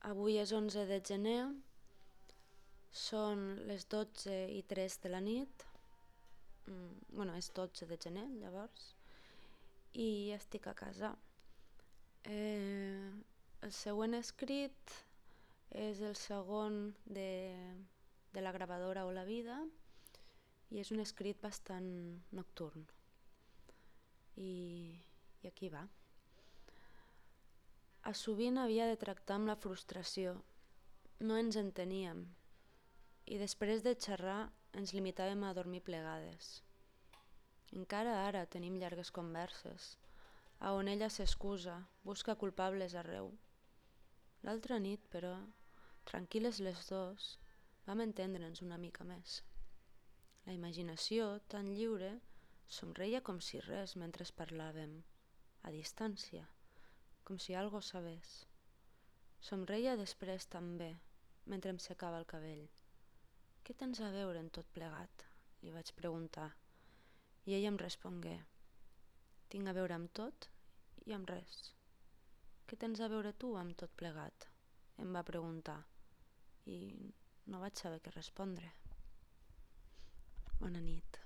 Avui és 11 de gener, són les 12:03 de la nit, és 12 de gener llavors, i estic a casa. El següent escrit és el segon de la gravadora o la vida i és un escrit bastant nocturn. I aquí va. A sovint havia de tractar amb la frustració. No ens enteníem i després de xerrar ens limitàvem a dormir plegades. Encara ara tenim llargues converses, a on ella s'excusa, busca culpables arreu. L'altra nit, però, tranquil·les les dos, vam entendre'ns una mica més. La imaginació, tan lliure, somreia com si res mentre parlàvem, a distància, com si algo sabés. Somreia després també, mentre em secava el cabell. «Què tens a veure en tot plegat?», li vaig preguntar, i ella em respongué: «Tinc a veure amb tot i amb res». «Què tens a veure tu amb tot plegat?», em va preguntar, i no vaig saber què respondre. Bona nit.